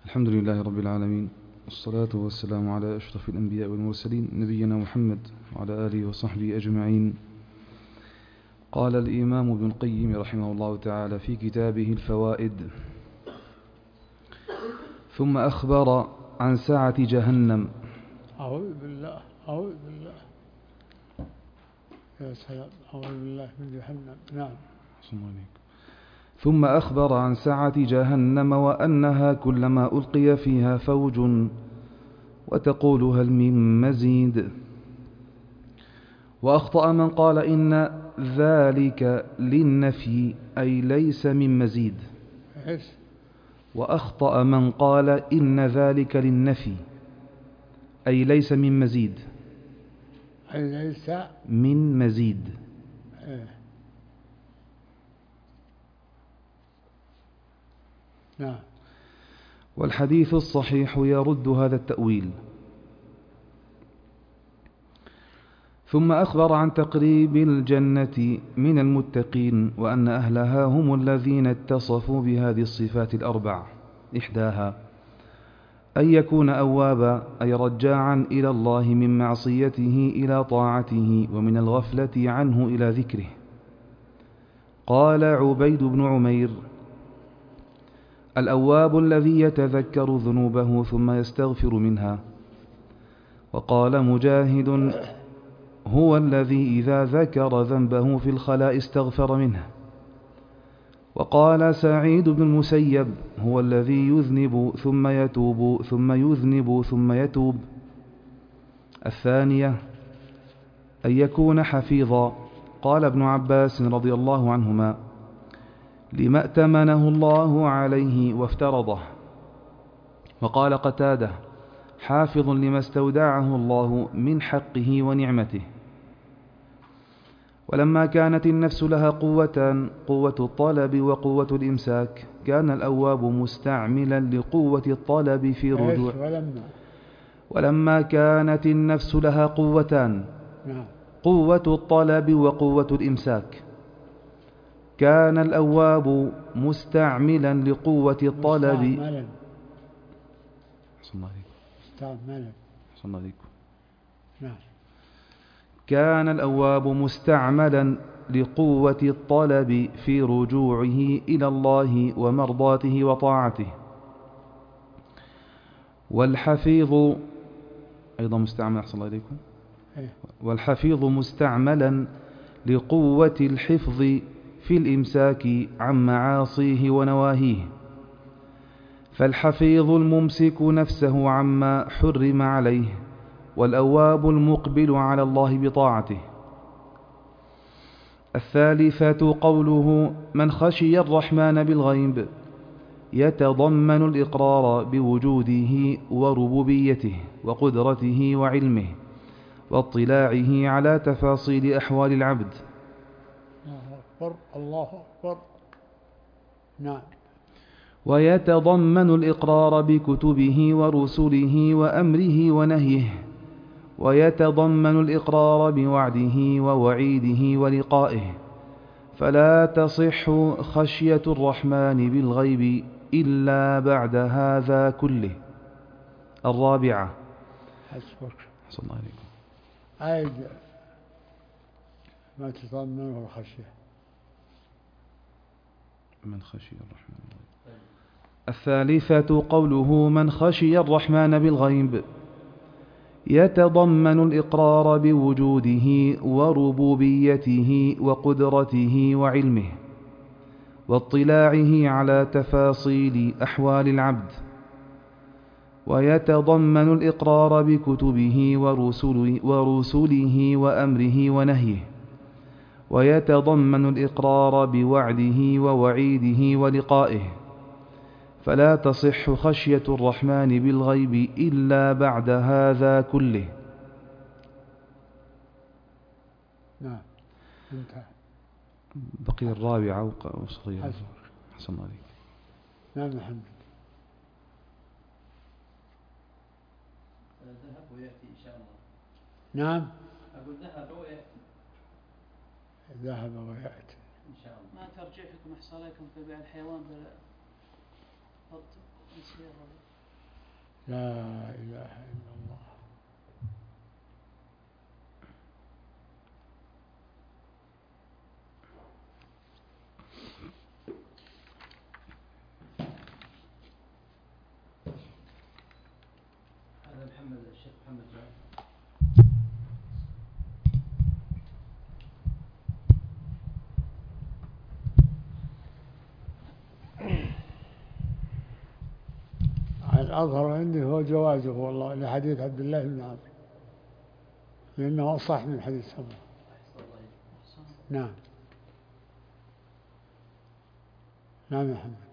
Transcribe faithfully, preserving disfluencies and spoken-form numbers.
الحمد لله رب العالمين، والصلاة والسلام على أشرف الأنبياء والمرسلين نبينا محمد وعلى آله وصحبه أجمعين. قال الإمام ابن القيم رحمه الله تعالى في كتابه الفوائد: ثم أخبر عن سعة جهنم. أعوذ بالله أعوذ بالله يا سلام، أعوذ بالله من جهنم. نعم. ثم أخبر عن سعة جهنم وأنها كلما ألقي فيها فوج وتقول هل من مزيد. وأخطأ من قال إن ذلك للنفي أي ليس من مزيد. وأخطأ من قال إن ذلك للنفي أي ليس من مزيد أي ليس من مزيد. إيه. نعم. والحديث الصحيح يرد هذا التأويل. ثم أخبر عن تقريب الجنة من المتقين وأن أهلها هم الذين اتصفوا بهذه الصفات الأربع: إحداها أن يكون أوابا أي رجاعا إلى الله من معصيته إلى طاعته ومن الغفلة عنه إلى ذكره. قال عبيد بن عمير: الأواب الذي يتذكر ذنوبه ثم يستغفر منها. وقال مجاهد: هو الذي إذا ذكر ذنبه في الخلاء استغفر منه. وقال سعيد بن المسيب: هو الذي يذنب ثم يتوب ثم يذنب ثم يتوب. الثانية أن يكون حفيظا. قال ابن عباس رضي الله عنهما: لما ائتمنه الله عليه وافترضه. وقال قتادة: حافظ لما استودعه الله من حقه ونعمته. ولما كانت النفس لها قوتان: قوة الطلب وقوة الإمساك، كان الأواب مستعملا لقوة الطلب في رجوع. ولما ولما كانت النفس لها قوتان: قوة الطلب وقوة الإمساك، كان الأواب مستعملا لقوة الطلب مستعملا مستعملا نعم. كان الأواب مستعملا لقوة الطلب في رجوعه إلى الله ومرضاته وطاعته. والحفيظ أيضا مستعمل أحسن الله إليكم والحفيظ مستعملا لقوة الحفظ في الإمساك عن معاصيه ونواهيه. فالحفيظ الممسك نفسه عما حرم عليه، والأواب المقبل على الله بطاعته. الثالثة قوله من خشي الرحمن بالغيب، يتضمن الإقرار بوجوده وربوبيته وقدرته وعلمه واطلاعه على تفاصيل أحوال العبد. الله أكبر الله أكبر. نعم. ويتضمن الإقرار بكتبه ورسله وأمره ونهيه، ويتضمن الإقرار بوعده ووعيده ولقائه. فلا تصح خشية الرحمن بالغيب إلا بعد هذا كله. الرابعة حسبك صلى الله عليه عيد ما تضمنه الخشية. من خشي الرحمن بالغيب. الثالثة قوله من خشي الرحمن بالغيب، يتضمن الإقرار بوجوده وربوبيته وقدرته وعلمه واطلاعه على تفاصيل أحوال العبد. ويتضمن الإقرار بكتبه ورسله, ورسله وأمره ونهيه. ويتضمن الإقرار بوعده ووعيده ولقائه. فلا تصح خشية الرحمن بالغيب إلا بعد هذا كله. نعم. انتهى. بقي الرابعة وصغيرة. حسن الله عليك. نعم محمد. ذهب ويأتي إن شاء الله. نعم. أقول ذهب ويأتي. ذهب ويأتي إن شاء الله. ما ترجع فيكم إحصائكم في بيع الحيوان بالسيارة لا إله إلا الله. هذا محمد الشيخ محمد جعفر. الأظهر عندي هو جوازه والله لحديث عبد الله بن عمرو، لأنه أصح من حديث سمرة. نعم. نعم يا محمد.